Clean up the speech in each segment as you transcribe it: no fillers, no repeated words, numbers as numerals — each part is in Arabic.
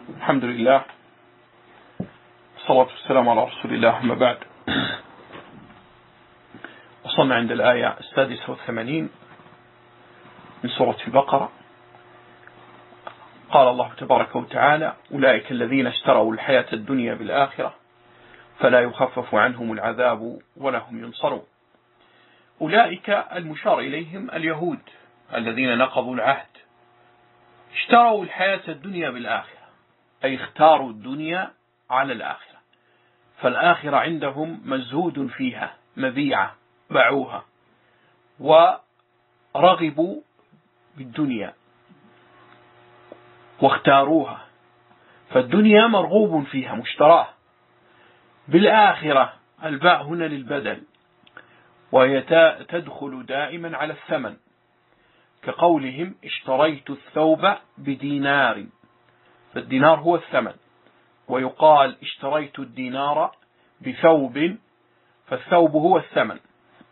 الحمد لله، والصلاة والسلام على رسول الله، أما بعد. وصلنا عند الآية 86 من سورة البقرة. قال الله تبارك وتعالى: أولئك الذين اشتروا الحياة الدنيا بالآخرة فلا يخفف عنهم العذاب ولا هم ينصرون. أولئك المشار إليهم اليهود الذين نقضوا العهد، اشتروا الحياة الدنيا بالآخرة، أي اختاروا الدنيا على الآخرة، فالآخرة عندهم مزهود فيها، مبيعة، باعوها ورغبوا بالدنيا واختاروها، فالدنيا مرغوب فيها مشتراه. بالآخرة الباء هنا للبدل، وهي تدخل دائما على الثمن، كقولهم: اشتريت الثوب بدينار، فالدينار هو الثمن. ويقال: اشتريت الدينار بثوب، فالثوب هو الثمن.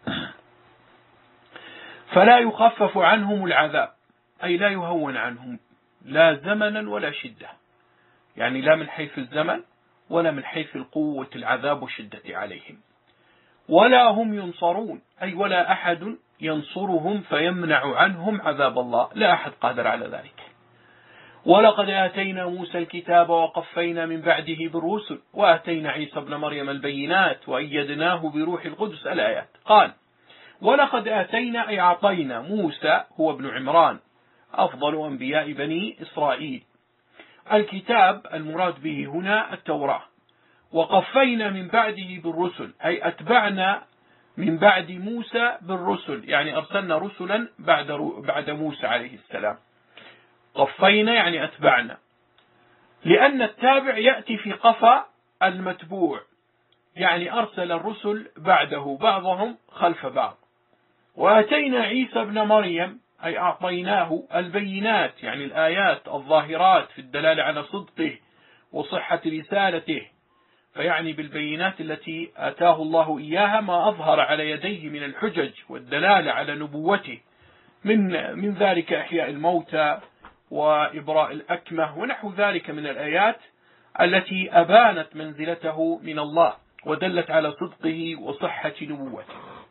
فلا يخفف عنهم العذاب، أي لا يهون عنهم، لا زمنا ولا شدة، يعني لا من حيث الزمن ولا من حيث القوة العذاب وشدة عليهم. ولا هم ينصرون، أي ولا أحد ينصرهم فيمنع عنهم عذاب الله، لا أحد قادر على ذلك. ولقد آتينا موسى الكتاب وقفينا من بعده بالرسل وآتينا عيسى ابن مريم البينات وأيدناه بروح القدس. الآيات. قال: ولقد آتينا، أي أعطينا موسى، هو ابن عمران أفضل أنبياء بني إسرائيل، الكتاب المراد به هنا التوراة. وقفينا من بعده بالرسل، أي أتبعنا من بعد موسى بالرسل، يعني أرسلنا رسلا بعد موسى عليه السلام. قفينا يعني أتبعنا، لأن التابع يأتي في قفا المتبوع، يعني أرسل الرسل بعده بعضهم خلف بعض. وآتينا عيسى ابن مريم، أي أعطيناه البينات، يعني الآيات الظاهرات في الدلالة على صدقه وصحة رسالته، فيعني بالبينات التي آتاه الله إياها ما أظهر على يديه من الحجج والدلالة على نبوته، من ذلك إحياء الموتى وإبراء الأكمة ونحو ذلك من الآيات التي أبانت منزلته من الله ودلت على صدقه وصحة نبوته.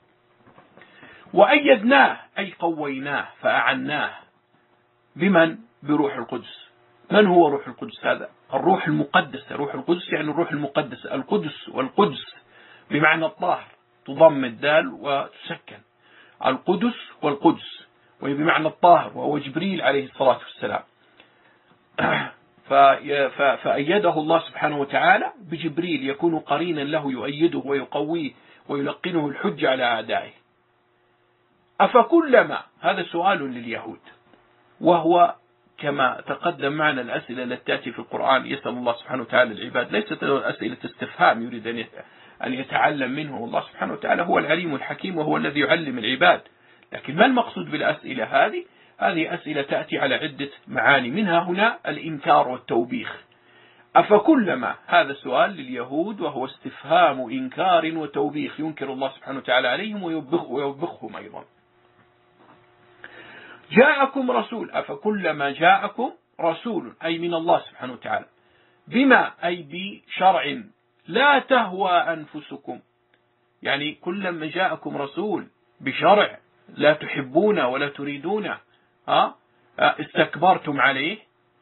وأيدناه، أي قويناه فأعناه. بمن؟ بروح القدس. من هو روح القدس؟ هذا الروح المقدس. روح القدس يعني الروح المقدس. القدس والقدس بمعنى الطاهر، تضم الدال وتسكن. القدس والقدس، وهي بمعنى الطاهر، وهو جبريل عليه الصلاة والسلام. فأيده الله سبحانه وتعالى بجبريل يكون قرينا له، يؤيده ويقويه ويلقنه الحج على أعدائه. أفكلما، هذا سؤال لليهود، وهو كما تقدم معنا الأسئلة التي تأتي في القرآن يسأل الله سبحانه وتعالى العباد، ليست أسئلة استفهام يريد أن يتعلم منه. الله سبحانه وتعالى هو العليم الحكيم، وهو الذي يعلم العباد. لكن ما المقصود بالأسئلة هذه؟ هذه أسئلة تأتي على عدة معاني، منها هنا الإنكار والتوبيخ. أفكلما، هذا سؤال لليهود، وهو استفهام إنكار وتوبيخ، ينكر الله سبحانه وتعالى عليهم ويوبخهم أيضا. جاءكم رسول، أفكلما جاءكم رسول، أي من الله سبحانه وتعالى، بما، أي بشرع، لا تهوى أنفسكم، يعني كلما جاءكم رسول بشرع لا تحبون ولا تريدون، استكبرتم عليه.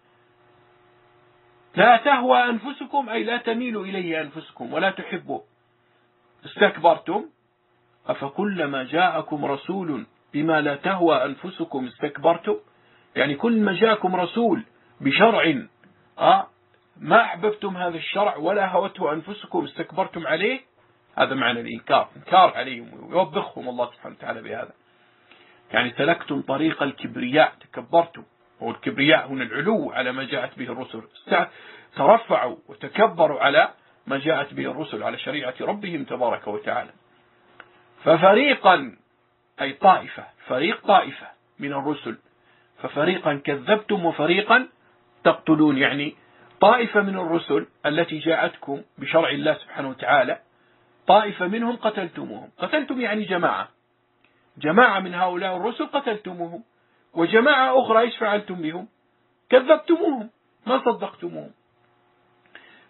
لا تهوى أنفسكم، أي لا تميل إليه أنفسكم ولا تحبوا، استكبرتم. أفكلما جاءكم رسول بما لا تهوى أنفسكم استكبرتم، يعني كل ما جاءكم رسول بشرع ما أحببتم هذا الشرع ولا هوته أنفسكم استكبرتم عليه. هذا معنى الإنكار، إنكار عليهم ويوبخهم الله سبحانه وتعالى بهذا، يعني سلكتم طريق الكبرياء، تكبرتم. والكبرياء هنا العلو على ما جاءت به الرسل، ترفعوا وتكبروا على ما جاءت به الرسل، على شريعة ربهم تبارك وتعالى. ففريقا، أي طائفة، فريق طائفة من الرسل، ففريقا كذبتم وفريقا تقتلون، يعني طائفة من الرسل التي جاءتكم بشرع الله سبحانه وتعالى، طائفة منهم قتلتموهم. قتلتم يعني جماعة من هؤلاء الرسل قتلتموهم، وجماعة أخرى إيش فعلتم بهم؟ كذبتموهم، ما صدقتموهم.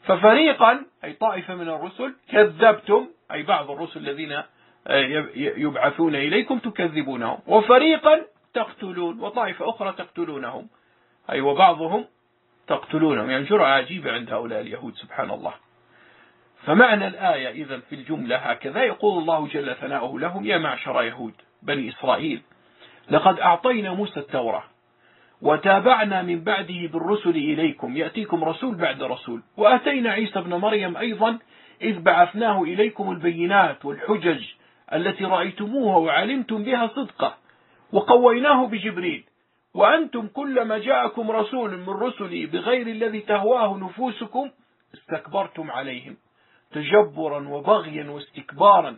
ففريقا أي طائفة من الرسل كذبتم، أي بعض الرسل الذين يبعثون إليكم تكذبونهم، وفريقا تقتلون، وطائفة أخرى تقتلونهم، أي وبعضهم تقتلونهم. يعني جرأة عجيبة عند هؤلاء اليهود سبحان الله. فمعنى الآية إذن في الجملة هكذا: يقول الله جل ثناؤه لهم: يا معشر يهود بني إسرائيل، لقد أعطينا موسى التوراة وتابعنا من بعده بالرسل إليكم، يأتيكم رسول بعد رسول، وأتينا عيسى ابن مريم أيضا إذ بعثناه إليكم البينات والحجج التي رأيتموها وعلمتم بها صدقه، وقويناه بجبريل، وأنتم كلما جاءكم رسول من رسلي بغير الذي تهواه نفوسكم استكبرتم عليهم تجبرا وبغيا واستكبارا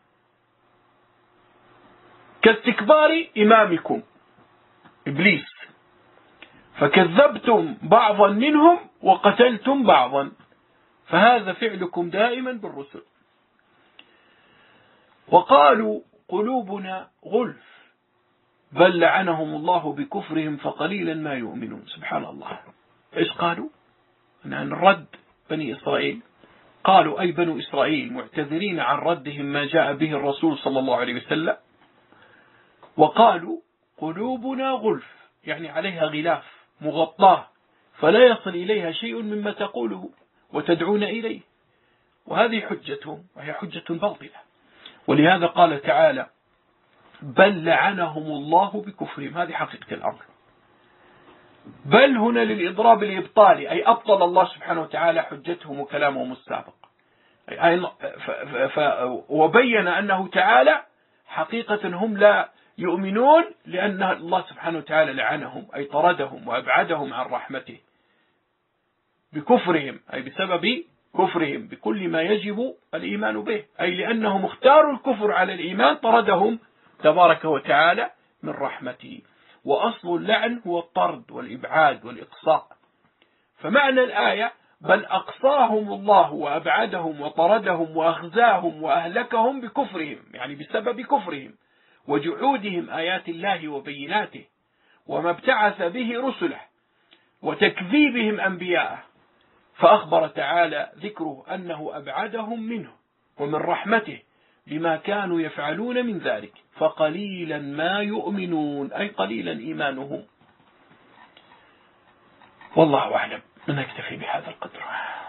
كاستكبار إمامكم إبليس، فكذبتم بعضا منهم وقتلتم بعضا، فهذا فعلكم دائما بالرسل. وقالوا قلوبنا غلف بل لعنهم الله بكفرهم فقليلا ما يؤمنون. سبحان الله. إيش قالوا؟ عن رد بني إسرائيل، قالوا أي بنو إسرائيل معتذرين عن ردهم ما جاء به الرسول صلى الله عليه وسلم، وقالوا قلوبنا غلف، يعني عليها غلاف مغطاة فلا يصل إليها شيء مما تقوله وتدعون إليه. وهذه حجتهم، وهي حجة باطلة. ولهذا قال تعالى: بل لعنهم الله بكفرهم. هذه حقيقة الأمر. بل هنا للإضراب الإبطالي، أي أبطل الله سبحانه وتعالى حجتهم وكلامهم السابق، وبين أنه تعالى حقيقة هم لا يؤمنون لأن الله سبحانه وتعالى لعنهم، أي طردهم وأبعدهم عن رحمته بكفرهم، أي بسبب كفرهم بكل ما يجب الإيمان به، أي لأنهم اختاروا الكفر على الإيمان طردهم تبارك وتعالى من رحمته. وأصل اللعن هو الطرد والإبعاد والإقصاء. فمعنى الآية: بل أقصاهم الله وأبعدهم وطردهم وأخزاهم وأهلكهم بكفرهم، يعني بسبب كفرهم وجحودهم آيات الله وبيناته وما ابتعث به رسله وتكذيبهم أنبياءه. فأخبر تعالى ذكره أنه أبعدهم منه ومن رحمته بما كانوا يفعلون من ذلك، فقليلا ما يؤمنون، أي قليلا إيمانهم. والله أعلم. نكتفي بهذا القدر.